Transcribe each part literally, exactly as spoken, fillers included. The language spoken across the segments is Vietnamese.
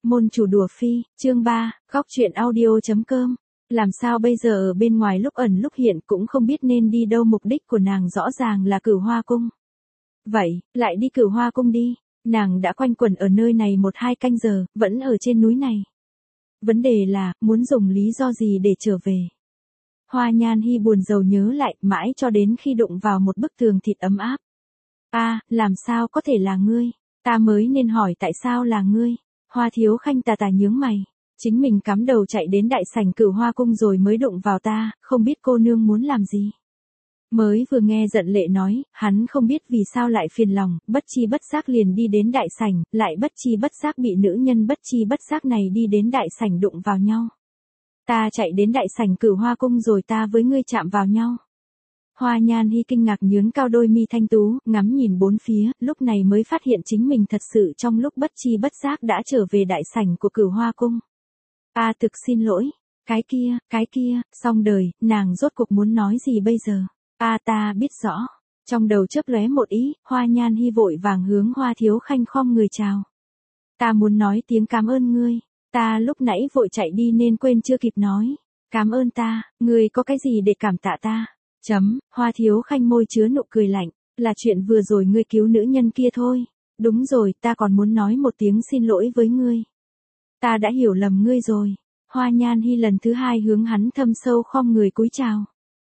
Môn chủ đùa phi, chương ba, góc truyện audio.com. Làm sao bây giờ ở bên ngoài lúc ẩn lúc hiện cũng không biết nên đi đâu, mục đích của nàng rõ ràng là Cửu Hoa Cung. Vậy, lại đi Cửu Hoa Cung đi, nàng đã quanh quẩn ở nơi này một hai canh giờ, vẫn ở trên núi này. Vấn đề là, muốn dùng lý do gì để trở về. Hoa Nhan Hi buồn rầu nhớ lại, mãi cho đến khi đụng vào một bức tường thịt ấm áp. A, à, làm sao có thể là ngươi, ta mới nên hỏi tại sao là ngươi. Hoa Thiếu Khanh tà tà nhướng mày, chính mình cắm đầu chạy đến đại sảnh Cửu Hoa Cung rồi mới đụng vào ta, không biết cô nương muốn làm gì. Mới vừa nghe Giận Lệ nói, hắn không biết vì sao lại phiền lòng, bất chi bất giác liền đi đến đại sảnh, lại bất chi bất giác bị nữ nhân bất chi bất giác này đi đến đại sảnh đụng vào nhau. Ta chạy đến đại sảnh Cửu Hoa Cung rồi ta với ngươi chạm vào nhau. Hoa Nhan Hi kinh ngạc nhướng cao đôi mi thanh tú, ngắm nhìn bốn phía, lúc này mới phát hiện chính mình thật sự trong lúc bất chi bất giác đã trở về đại sảnh của Cửu Hoa Cung. A à, thực xin lỗi, cái kia, cái kia, xong đời, nàng rốt cuộc muốn nói gì bây giờ? A à, ta biết rõ. Trong đầu chớp lóe một ý, Hoa Nhan Hi vội vàng hướng Hoa Thiếu Khanh khom người chào. Ta muốn nói tiếng cảm ơn ngươi, ta lúc nãy vội chạy đi nên quên chưa kịp nói. Cảm ơn ta, ngươi có cái gì để cảm tạ ta? Chấm, Hoa Thiếu Khanh môi chứa nụ cười lạnh, là chuyện vừa rồi ngươi cứu nữ nhân kia thôi. Đúng rồi, ta còn muốn nói một tiếng xin lỗi với ngươi. Ta đã hiểu lầm ngươi rồi. Hoa Nhan Hi lần thứ hai hướng hắn thâm sâu khom người cúi chào.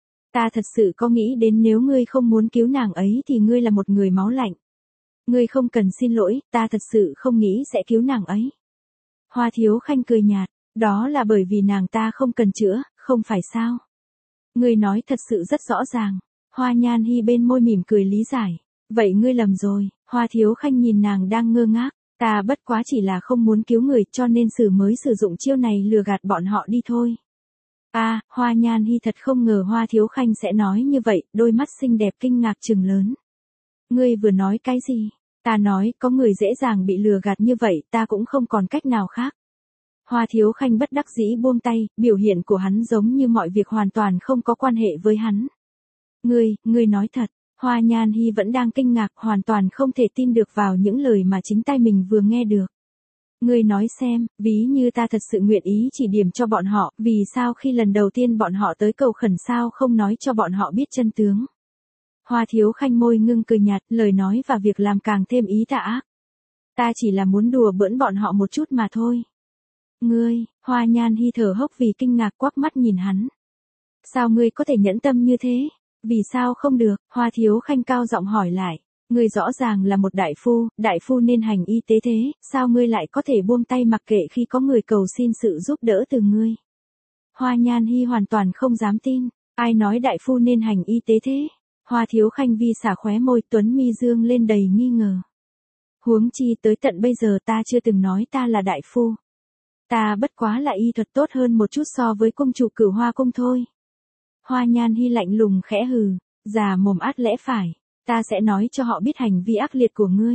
Ta thật sự có nghĩ đến nếu ngươi không muốn cứu nàng ấy thì ngươi là một người máu lạnh. Ngươi không cần xin lỗi, ta thật sự không nghĩ sẽ cứu nàng ấy. Hoa Thiếu Khanh cười nhạt, đó là bởi vì nàng ta không cần chữa, không phải sao? Ngươi nói thật sự rất rõ ràng. Hoa Nhan Hi bên môi mỉm cười lý giải. Vậy ngươi lầm rồi. Hoa Thiếu Khanh nhìn nàng đang ngơ ngác. Ta bất quá chỉ là không muốn cứu người cho nên sử mới sử dụng chiêu này lừa gạt bọn họ đi thôi. A, à, Hoa Nhan Hi thật không ngờ Hoa Thiếu Khanh sẽ nói như vậy, đôi mắt xinh đẹp kinh ngạc trừng lớn. Ngươi vừa nói cái gì? Ta nói, có người dễ dàng bị lừa gạt như vậy, ta cũng không còn cách nào khác. Hoa Thiếu Khanh bất đắc dĩ buông tay, biểu hiện của hắn giống như mọi việc hoàn toàn không có quan hệ với hắn. Ngươi, ngươi nói thật, Hoa Nhan Hi vẫn đang kinh ngạc, hoàn toàn không thể tin được vào những lời mà chính tay mình vừa nghe được. Ngươi nói xem, ví như ta thật sự nguyện ý chỉ điểm cho bọn họ, vì sao khi lần đầu tiên bọn họ tới cầu khẩn sao không nói cho bọn họ biết chân tướng. Hoa Thiếu Khanh môi ngưng cười nhạt, lời nói và việc làm càng thêm ý tà ác. Ta chỉ là muốn đùa bỡn bọn họ một chút mà thôi. Ngươi, Hoa Nhan Hi thở hốc vì kinh ngạc quắc mắt nhìn hắn. Sao ngươi có thể nhẫn tâm như thế? Vì sao không được? Hoa Thiếu Khanh cao giọng hỏi lại. Ngươi rõ ràng là một đại phu, đại phu nên hành y tế thế, sao ngươi lại có thể buông tay mặc kệ khi có người cầu xin sự giúp đỡ từ ngươi? Hoa Nhan Hi hoàn toàn không dám tin. Ai nói đại phu nên hành y tế thế? Hoa Thiếu Khanh vi xả khóe môi, tuấn mi dương lên đầy nghi ngờ. Huống chi tới tận bây giờ ta chưa từng nói ta là đại phu. Ta bất quá là y thuật tốt hơn một chút so với cung chủ Cửu Hoa Cung thôi. Hoa Nhan Hi lạnh lùng khẽ hừ, già mồm át lẽ phải, ta sẽ nói cho họ biết hành vi ác liệt của ngươi.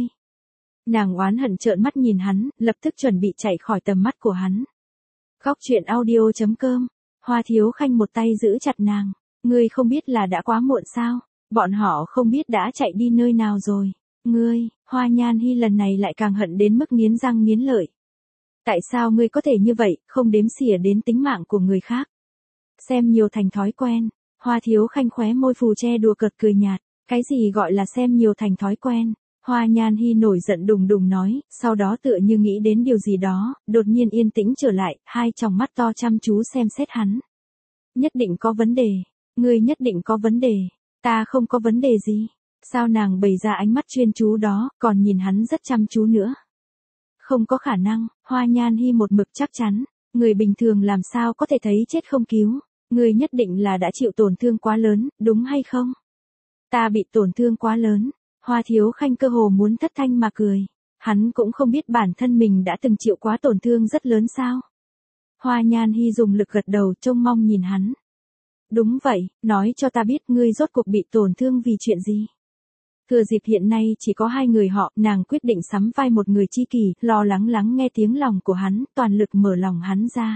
Nàng oán hận trợn mắt nhìn hắn, lập tức chuẩn bị chạy khỏi tầm mắt của hắn. Góc truyện audio.com, Hoa Thiếu Khanh một tay giữ chặt nàng, ngươi không biết là đã quá muộn sao, bọn họ không biết đã chạy đi nơi nào rồi. Ngươi, Hoa Nhan Hi lần này lại càng hận đến mức nghiến răng nghiến lợi. Tại sao ngươi có thể như vậy, không đếm xỉa đến tính mạng của người khác? Xem nhiều thành thói quen. Hoa Thiếu Khanh khóe môi phù che đùa cợt cười nhạt. Cái gì gọi là xem nhiều thành thói quen? Hoa Nhan Hi nổi giận đùng đùng nói, sau đó tựa như nghĩ đến điều gì đó, đột nhiên yên tĩnh trở lại, hai tròng mắt to chăm chú xem xét hắn. Nhất định có vấn đề. Ngươi nhất định có vấn đề. Ta không có vấn đề gì. Sao nàng bày ra ánh mắt chuyên chú đó, còn nhìn hắn rất chăm chú nữa? Không có khả năng. Hoa Nhan Hi một mực chắc chắn. Người bình thường làm sao có thể thấy chết không cứu. Người nhất định là đã chịu tổn thương quá lớn, đúng hay không? Ta bị tổn thương quá lớn. Hoa Thiếu Khanh cơ hồ muốn thất thanh mà cười. Hắn cũng không biết bản thân mình đã từng chịu quá tổn thương rất lớn sao. Hoa Nhan Hi dùng lực gật đầu trông mong nhìn hắn. Đúng vậy, nói cho ta biết ngươi rốt cuộc bị tổn thương vì chuyện gì. Thừa dịp hiện nay chỉ có hai người họ, nàng quyết định sắm vai một người tri kỷ, lo lắng lắng nghe tiếng lòng của hắn, toàn lực mở lòng hắn ra.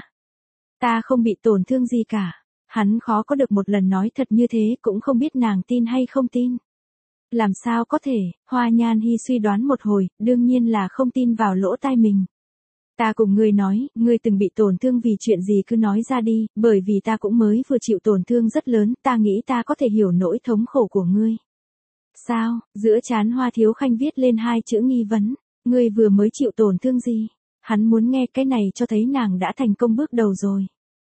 Ta không bị tổn thương gì cả. Hắn khó có được một lần nói thật như thế, cũng không biết nàng tin hay không tin. Làm sao có thể? Hoa Nhan Hi suy đoán một hồi, đương nhiên là không tin vào lỗ tai mình. Ta cùng ngươi nói, ngươi từng bị tổn thương vì chuyện gì cứ nói ra đi, bởi vì ta cũng mới vừa chịu tổn thương rất lớn, ta nghĩ ta có thể hiểu nỗi thống khổ của ngươi. Sao? Giữa trán Hoa Thiếu Khanh viết lên hai chữ nghi vấn, ngươi vừa mới chịu tổn thương gì? Hắn muốn nghe cái này cho thấy nàng đã thành công bước đầu rồi.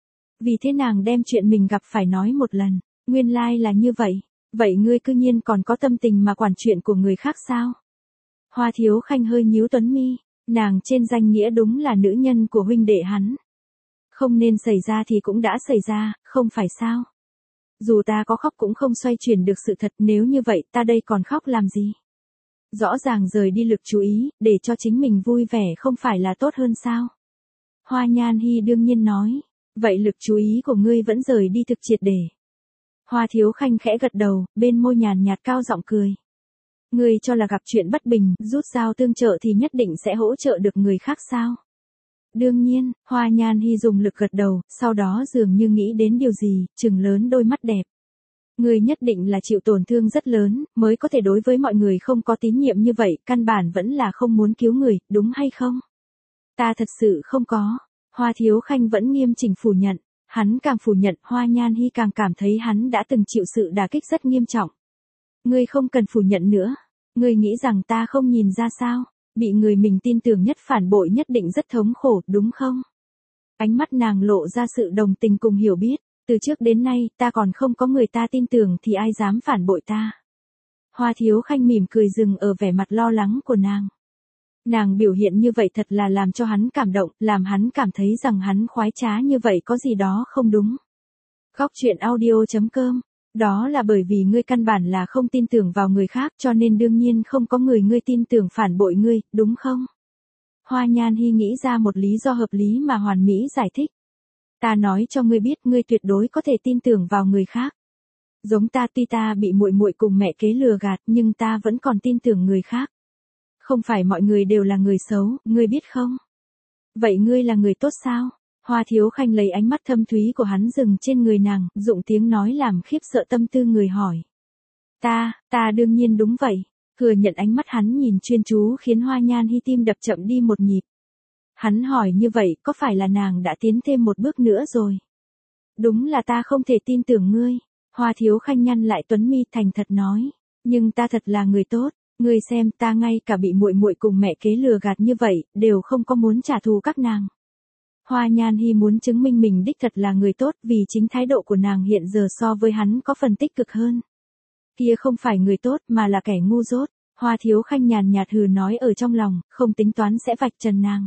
Vì thế nàng đem chuyện mình gặp phải nói một lần, nguyên lai là như vậy, vậy ngươi cư nhiên còn có tâm tình mà quản chuyện của người khác sao? Hoa Thiếu Khanh hơi nhíu tuấn mi, nàng trên danh nghĩa đúng là nữ nhân của huynh đệ hắn. Không nên xảy ra thì cũng đã xảy ra, không phải sao? Dù ta có khóc cũng không xoay chuyển được sự thật, nếu như vậy ta đây còn khóc làm gì? Rõ ràng rời đi lực chú ý, để cho chính mình vui vẻ không phải là tốt hơn sao? Hoa Nhan Hi đương nhiên nói, vậy lực chú ý của ngươi vẫn rời đi thực triệt để. Hoa Thiếu Khanh khẽ gật đầu, bên môi nhàn nhạt cao giọng cười. Ngươi cho là gặp chuyện bất bình, rút dao tương trợ thì nhất định sẽ hỗ trợ được người khác sao? Đương nhiên, Hoa Nhan Hi dùng lực gật đầu, sau đó dường như nghĩ đến điều gì, trừng lớn đôi mắt đẹp. Ngươi nhất định là chịu tổn thương rất lớn, mới có thể đối với mọi người không có tín nhiệm như vậy, căn bản vẫn là không muốn cứu người, đúng hay không? Ta thật sự không có. Hoa Thiếu Khanh vẫn nghiêm chỉnh phủ nhận, hắn càng phủ nhận, Hoa Nhan Hi càng cảm thấy hắn đã từng chịu sự đả kích rất nghiêm trọng. Ngươi không cần phủ nhận nữa, ngươi nghĩ rằng ta không nhìn ra sao, bị người mình tin tưởng nhất phản bội nhất định rất thống khổ, đúng không? Ánh mắt nàng lộ ra sự đồng tình cùng hiểu biết, từ trước đến nay ta còn không có người ta tin tưởng thì ai dám phản bội ta. Hoa Thiếu Khanh mỉm cười dừng ở vẻ mặt lo lắng của nàng. Nàng biểu hiện như vậy thật là làm cho hắn cảm động, làm hắn cảm thấy rằng hắn khoái trá như vậy có gì đó không đúng. Góc truyện audio chấm com. Đó là bởi vì ngươi căn bản là không tin tưởng vào người khác cho nên đương nhiên không có người ngươi tin tưởng phản bội ngươi, đúng không? Hoa Nhan Hi nghĩ ra một lý do hợp lý mà hoàn mỹ giải thích. Ta nói cho ngươi biết ngươi tuyệt đối có thể tin tưởng vào người khác. Giống ta tuy ta bị muội muội cùng mẹ kế lừa gạt nhưng ta vẫn còn tin tưởng người khác. Không phải mọi người đều là người xấu, ngươi biết không? Vậy ngươi là người tốt sao? Hoa Thiếu Khanh lấy ánh mắt thâm thúy của hắn dừng trên người nàng, dụng tiếng nói làm khiếp sợ tâm tư người hỏi. Ta, ta đương nhiên đúng vậy. Thừa nhận ánh mắt hắn nhìn chuyên chú khiến Hoa Nhan Hi tim đập chậm đi một nhịp. Hắn hỏi như vậy có phải là nàng đã tiến thêm một bước nữa rồi? Đúng là ta không thể tin tưởng ngươi. Hoa Thiếu Khanh nhăn lại tuấn mi thành thật nói. Nhưng ta thật là người tốt. Ngươi xem ta ngay cả bị muội muội cùng mẹ kế lừa gạt như vậy, đều không có muốn trả thù các nàng. Hoa Nhan Hi muốn chứng minh mình đích thật là người tốt vì chính thái độ của nàng hiện giờ so với hắn có phần tích cực hơn. Kia không phải người tốt mà là kẻ ngu dốt. Hoa Thiếu Khanh nhàn nhạt hừ nói ở trong lòng, không tính toán sẽ vạch trần nàng.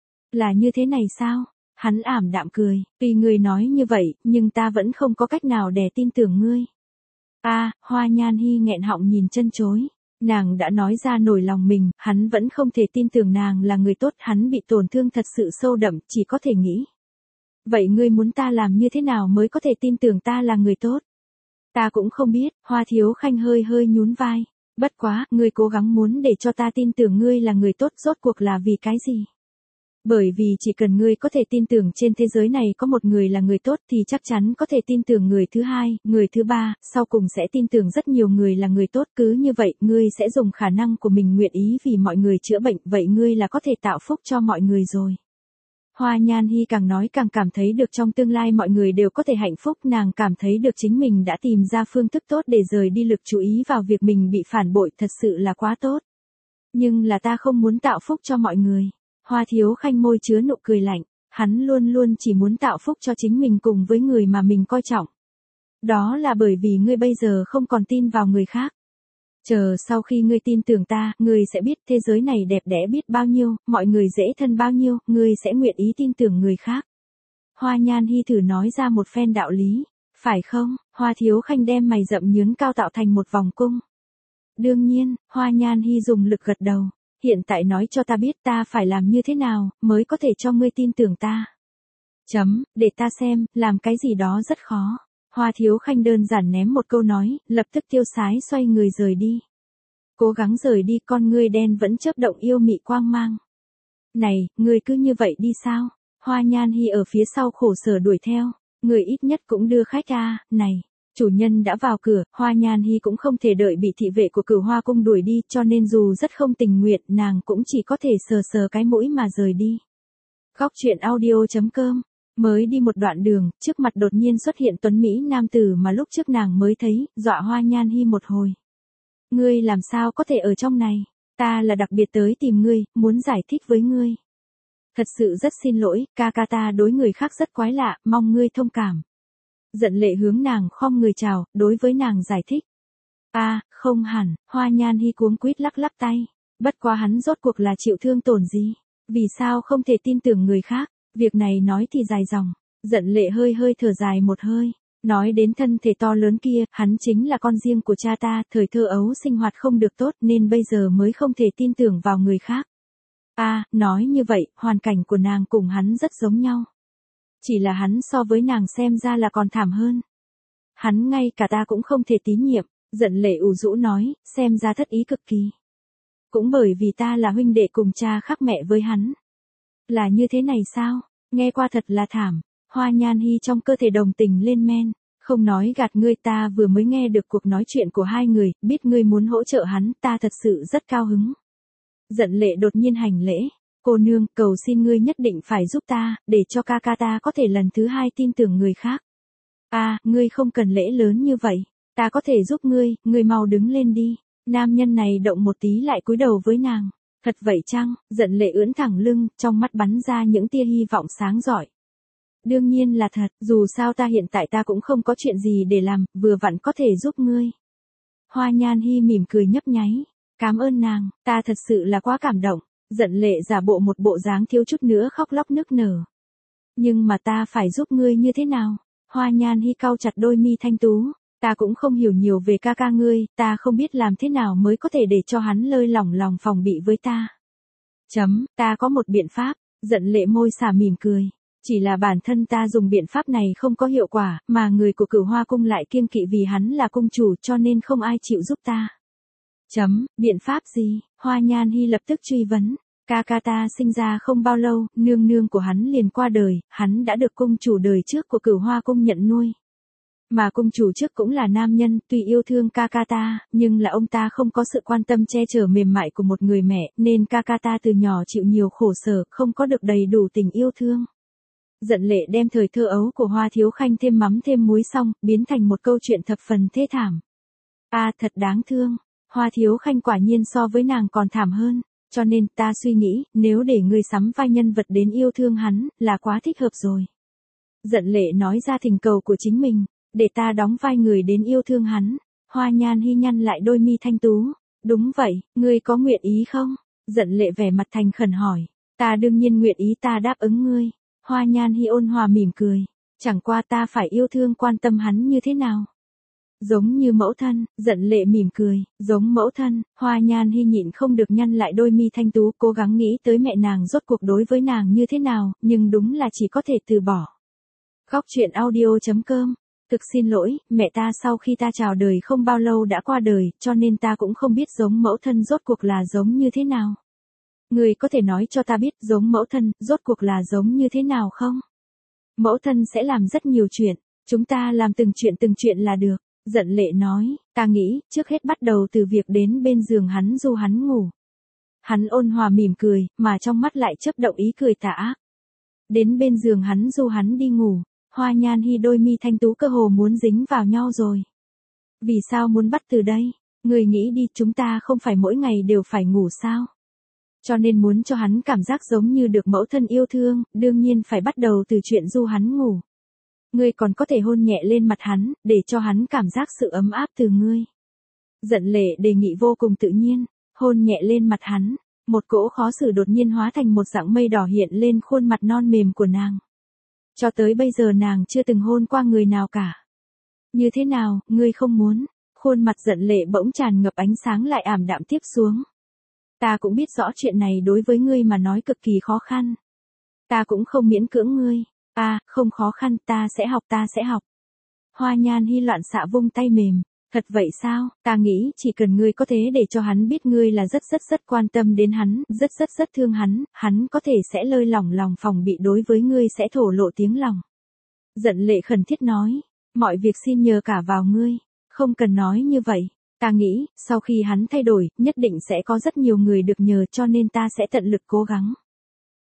Là như thế này sao? Hắn ảm đạm cười, tuy ngươi nói như vậy, nhưng ta vẫn không có cách nào để tin tưởng ngươi. A, à, Hoa Nhan Hi nghẹn họng nhìn chân chối. Nàng đã nói ra nổi lòng mình, hắn vẫn không thể tin tưởng nàng là người tốt, hắn bị tổn thương thật sự sâu đậm, chỉ có thể nghĩ. Vậy ngươi muốn ta làm như thế nào mới có thể tin tưởng ta là người tốt? Ta cũng không biết, Hoa Thiếu Khanh hơi hơi nhún vai. Bất quá, ngươi cố gắng muốn để cho ta tin tưởng ngươi là người tốt rốt cuộc là vì cái gì? Bởi vì chỉ cần ngươi có thể tin tưởng trên thế giới này có một người là người tốt thì chắc chắn có thể tin tưởng người thứ hai, người thứ ba, sau cùng sẽ tin tưởng rất nhiều người là người tốt. Cứ như vậy, ngươi sẽ dùng khả năng của mình nguyện ý vì mọi người chữa bệnh, vậy ngươi là có thể tạo phúc cho mọi người rồi. Hoa Nhan Hi càng nói càng cảm thấy được trong tương lai mọi người đều có thể hạnh phúc, nàng cảm thấy được chính mình đã tìm ra phương thức tốt để rời đi lực chú ý vào việc mình bị phản bội, thật sự là quá tốt. Nhưng là ta không muốn tạo phúc cho mọi người. Hoa Thiếu Khanh môi chứa nụ cười lạnh, hắn luôn luôn chỉ muốn tạo phúc cho chính mình cùng với người mà mình coi trọng. Đó là bởi vì ngươi bây giờ không còn tin vào người khác. Chờ sau khi ngươi tin tưởng ta, ngươi sẽ biết thế giới này đẹp đẽ biết bao nhiêu, mọi người dễ thân bao nhiêu, ngươi sẽ nguyện ý tin tưởng người khác. Hoa Nhan Hi thử nói ra một phen đạo lý, phải không? Hoa Thiếu Khanh đem mày rậm nhướng cao tạo thành một vòng cung. Đương nhiên, Hoa Nhan Hi dùng lực gật đầu. Hiện tại nói cho ta biết ta phải làm như thế nào, mới có thể cho ngươi tin tưởng ta. Chấm, để ta xem, làm cái gì đó rất khó. Hoa Thiếu Khanh đơn giản ném một câu nói, lập tức tiêu sái xoay người rời đi. Cố gắng rời đi, con ngươi đen vẫn chớp động yêu mị quang mang. Này, ngươi cứ như vậy đi sao? Hoa Nhan Hi ở phía sau khổ sở đuổi theo. Người ít nhất cũng đưa khách à, này. Chủ nhân đã vào cửa, Hoa Nhan Hi cũng không thể đợi bị thị vệ của Cửu Hoa cung đuổi đi, cho nên dù rất không tình nguyện, nàng cũng chỉ có thể sờ sờ cái mũi mà rời đi. Góc truyện audio.com. Mới đi một đoạn đường, trước mặt đột nhiên xuất hiện tuấn Mỹ nam tử mà lúc trước nàng mới thấy, dọa Hoa Nhan Hi một hồi. Ngươi làm sao có thể ở trong này? Ta là đặc biệt tới tìm ngươi, muốn giải thích với ngươi. Thật sự rất xin lỗi, ca ca ta đối người khác rất quái lạ, mong ngươi thông cảm. Giận Lệ hướng nàng khom người chào, đối với nàng giải thích. A, à, không hẳn, Hoa Nhan Hi cuống quýt lắc lắc tay. Bất quá hắn rốt cuộc là chịu thương tổn gì? Vì sao không thể tin tưởng người khác? Việc này nói thì dài dòng. Giận Lệ hơi hơi thở dài một hơi. Nói đến thân thể to lớn kia, hắn chính là con riêng của cha ta, thời thơ ấu sinh hoạt không được tốt nên bây giờ mới không thể tin tưởng vào người khác. A, à, nói như vậy, hoàn cảnh của nàng cùng hắn rất giống nhau. Chỉ là hắn so với nàng xem ra là còn thảm hơn. Hắn ngay cả ta cũng không thể tín nhiệm, Giận Lệ ủ rũ nói, xem ra thất ý cực kỳ. Cũng bởi vì ta là huynh đệ cùng cha khác mẹ với hắn. Là như thế này sao? Nghe qua thật là thảm. Hoa Nhan Hi trong cơ thể đồng tình lên men. Không nói gạt ngươi, ta vừa mới nghe được cuộc nói chuyện của hai người, biết ngươi muốn hỗ trợ hắn, ta thật sự rất cao hứng. Giận Lệ đột nhiên hành lễ. Cô nương, cầu xin ngươi nhất định phải giúp ta, để cho ca ca ta có thể lần thứ hai tin tưởng người khác. A, à, ngươi không cần lễ lớn như vậy. Ta có thể giúp ngươi, ngươi mau đứng lên đi. Nam nhân này động một tí lại cúi đầu với nàng. Thật vậy chăng? Giận Lệ ưỡn thẳng lưng, trong mắt bắn ra những tia hy vọng sáng rọi. Đương nhiên là thật, dù sao ta hiện tại ta cũng không có chuyện gì để làm, vừa vặn có thể giúp ngươi. Hoa Nhan Hi mỉm cười nhấp nháy. Cảm ơn nàng, ta thật sự là quá cảm động. Giận Lệ giả bộ một bộ dáng thiếu chút nữa khóc lóc nức nở. Nhưng mà ta phải giúp ngươi như thế nào? Hoa Nhan Hi cau chặt đôi mi thanh tú. Ta cũng không hiểu nhiều về ca ca ngươi, ta không biết làm thế nào mới có thể để cho hắn lơi lỏng lòng phòng bị với ta. Chấm, ta có một biện pháp. Giận Lệ môi xả mỉm cười. Chỉ là bản thân ta dùng biện pháp này không có hiệu quả, mà người của Cửu Hoa cung lại kiêng kỵ vì hắn là cung chủ cho nên không ai chịu giúp ta. Chấm, biện pháp gì? Hoa Nhan Hi lập tức truy vấn. Ca ca ta sinh ra không bao lâu, nương nương của hắn liền qua đời, hắn đã được cung chủ đời trước của Cửu Hoa cung nhận nuôi. Mà cung chủ trước cũng là nam nhân, tuy yêu thương ca ca ta, nhưng là ông ta không có sự quan tâm che chở mềm mại của một người mẹ, nên ca ca ta từ nhỏ chịu nhiều khổ sở, không có được đầy đủ tình yêu thương. Giận Lệ đem thời thơ ấu của Hoa Thiếu Khanh thêm mắm thêm muối xong, biến thành một câu chuyện thập phần thê thảm. A, à, thật đáng thương. Hoa Thiếu Khanh quả nhiên so với nàng còn thảm hơn. Cho nên ta suy nghĩ, nếu để ngươi sắm vai nhân vật đến yêu thương hắn, là quá thích hợp rồi. Giận Lệ nói ra thỉnh cầu của chính mình. Để ta đóng vai người đến yêu thương hắn. Hoa Nhan Hi nhăn lại đôi mi thanh tú. Đúng vậy, ngươi có nguyện ý không? Giận Lệ vẻ mặt thành khẩn hỏi. Ta đương nhiên nguyện ý, ta đáp ứng ngươi. Hoa Nhan Hi ôn hòa mỉm cười. Chẳng qua ta phải yêu thương quan tâm hắn như thế nào? Giống như mẫu thân. Giận Lệ mỉm cười. Giống mẫu thân. Hoa Nhan Hi nhịn không được nhăn lại đôi mi thanh tú, cố gắng nghĩ tới mẹ nàng rốt cuộc đối với nàng như thế nào, nhưng đúng là chỉ có thể từ bỏ. Góc truyện audio.com. Thực xin lỗi, mẹ ta sau khi ta chào đời không bao lâu đã qua đời, cho nên ta cũng không biết giống mẫu thân rốt cuộc là giống như thế nào. Người có thể nói cho ta biết giống mẫu thân, rốt cuộc là giống như thế nào không? Mẫu thân sẽ làm rất nhiều chuyện, chúng ta làm từng chuyện từng chuyện là được. Giận Lệ nói, ta nghĩ, trước hết bắt đầu từ việc đến bên giường hắn du hắn ngủ. Hắn ôn hòa mỉm cười, mà trong mắt lại chớp động ý cười tà ác. Đến bên giường hắn du hắn đi ngủ. Hoa Nhan Hi đôi mi thanh tú cơ hồ muốn dính vào nhau rồi. Vì sao muốn bắt từ đây? Người nghĩ đi, chúng ta không phải mỗi ngày đều phải ngủ sao? Cho nên muốn cho hắn cảm giác giống như được mẫu thân yêu thương, đương nhiên phải bắt đầu từ chuyện du hắn ngủ. Ngươi còn có thể hôn nhẹ lên mặt hắn, để cho hắn cảm giác sự ấm áp từ ngươi. Giận Lệ đề nghị vô cùng tự nhiên, hôn nhẹ lên mặt hắn, một cỗ khó xử đột nhiên hóa thành một dạng mây đỏ hiện lên khuôn mặt non mềm của nàng. Cho tới bây giờ nàng chưa từng hôn qua người nào cả. Như thế nào, ngươi không muốn? Khuôn mặt Giận Lệ bỗng tràn ngập ánh sáng lại ảm đạm tiếp xuống. Ta cũng biết rõ chuyện này đối với ngươi mà nói cực kỳ khó khăn. Ta cũng không miễn cưỡng ngươi. À, không khó khăn, ta sẽ học ta sẽ học. Hoa Nhan Hi loạn xạ vung tay mềm. Thật vậy sao? Ta nghĩ chỉ cần ngươi có thế để cho hắn biết ngươi là rất rất rất quan tâm đến hắn, rất rất rất thương hắn, hắn có thể sẽ lơi lỏng lòng phòng bị đối với ngươi sẽ thổ lộ tiếng lòng. Giận Lệ khẩn thiết nói, mọi việc xin nhờ cả vào ngươi, không cần nói như vậy. Ta nghĩ, sau khi hắn thay đổi, nhất định sẽ có rất nhiều người được nhờ cho nên ta sẽ tận lực cố gắng.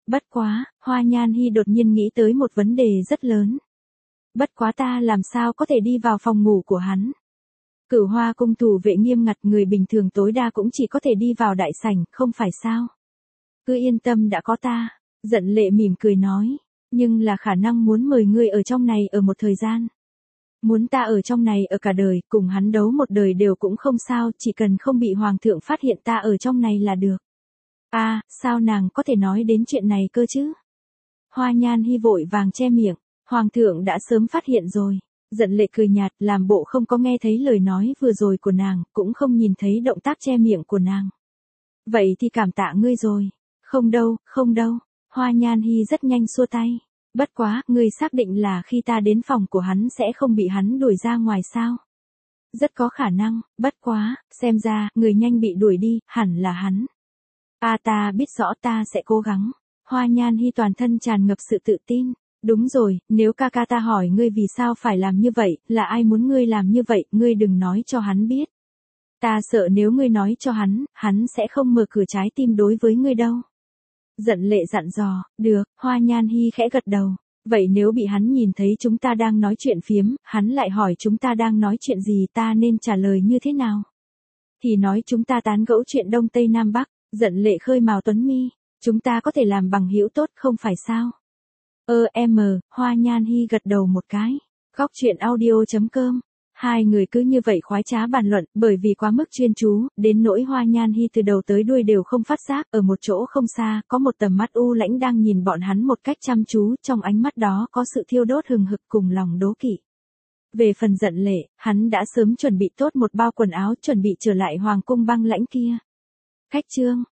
Bất quá, Hoa Nhan Hi đột nhiên nghĩ tới một vấn đề rất lớn. Bất quá ta làm sao có thể đi vào phòng ngủ của hắn? Cửu Hoa cung thủ vệ nghiêm ngặt, người bình thường tối đa cũng chỉ có thể đi vào đại sảnh, không phải sao? Cứ yên tâm, đã có ta. Giận Lệ mỉm cười nói, nhưng là khả năng muốn mời ngươi ở trong này ở một thời gian. Muốn ta ở trong này ở cả đời, cùng hắn đấu một đời đều cũng không sao, chỉ cần không bị hoàng thượng phát hiện ta ở trong này là được. A, à, sao nàng có thể nói đến chuyện này cơ chứ? Hoa Nhan Hi vội vàng che miệng, hoàng thượng đã sớm phát hiện rồi. Giận Lệ cười nhạt, làm bộ không có nghe thấy lời nói vừa rồi của nàng, cũng không nhìn thấy động tác che miệng của nàng. Vậy thì cảm tạ ngươi rồi. Không đâu, không đâu. Hoa Nhan Hi rất nhanh xua tay. Bất quá, ngươi xác định là khi ta đến phòng của hắn sẽ không bị hắn đuổi ra ngoài sao? Rất có khả năng, bất quá, xem ra, người nhanh bị đuổi đi, hẳn là hắn. A à, ta biết rõ, ta sẽ cố gắng. Hoa Nhan Hi toàn thân tràn ngập sự tự tin. Đúng rồi, nếu ca ca ta hỏi ngươi vì sao phải làm như vậy, là ai muốn ngươi làm như vậy, ngươi đừng nói cho hắn biết. Ta sợ nếu ngươi nói cho hắn, hắn sẽ không mở cửa trái tim đối với ngươi đâu. Giận Lệ dặn dò, được, Hoa Nhan Hi khẽ gật đầu. Vậy nếu bị hắn nhìn thấy chúng ta đang nói chuyện phiếm, hắn lại hỏi chúng ta đang nói chuyện gì, ta nên trả lời như thế nào? Thì nói chúng ta tán gẫu chuyện Đông Tây Nam Bắc. Giận Lệ khơi mào tuấn mi, chúng ta có thể làm bằng hữu tốt không phải sao? Ơ em, Hoa Nhan Hi gật đầu một cái. Góc truyện audio chấm com. Hai người cứ như vậy khoái trá bàn luận, bởi vì quá mức chuyên chú, đến nỗi Hoa Nhan Hi từ đầu tới đuôi đều không phát giác, ở một chỗ không xa, có một tầm mắt u lãnh đang nhìn bọn hắn một cách chăm chú, trong ánh mắt đó có sự thiêu đốt hừng hực cùng lòng đố kỵ. Về phần Giận Lệ, hắn đã sớm chuẩn bị tốt một bao quần áo chuẩn bị trở lại hoàng cung băng lãnh kia. Khách trương,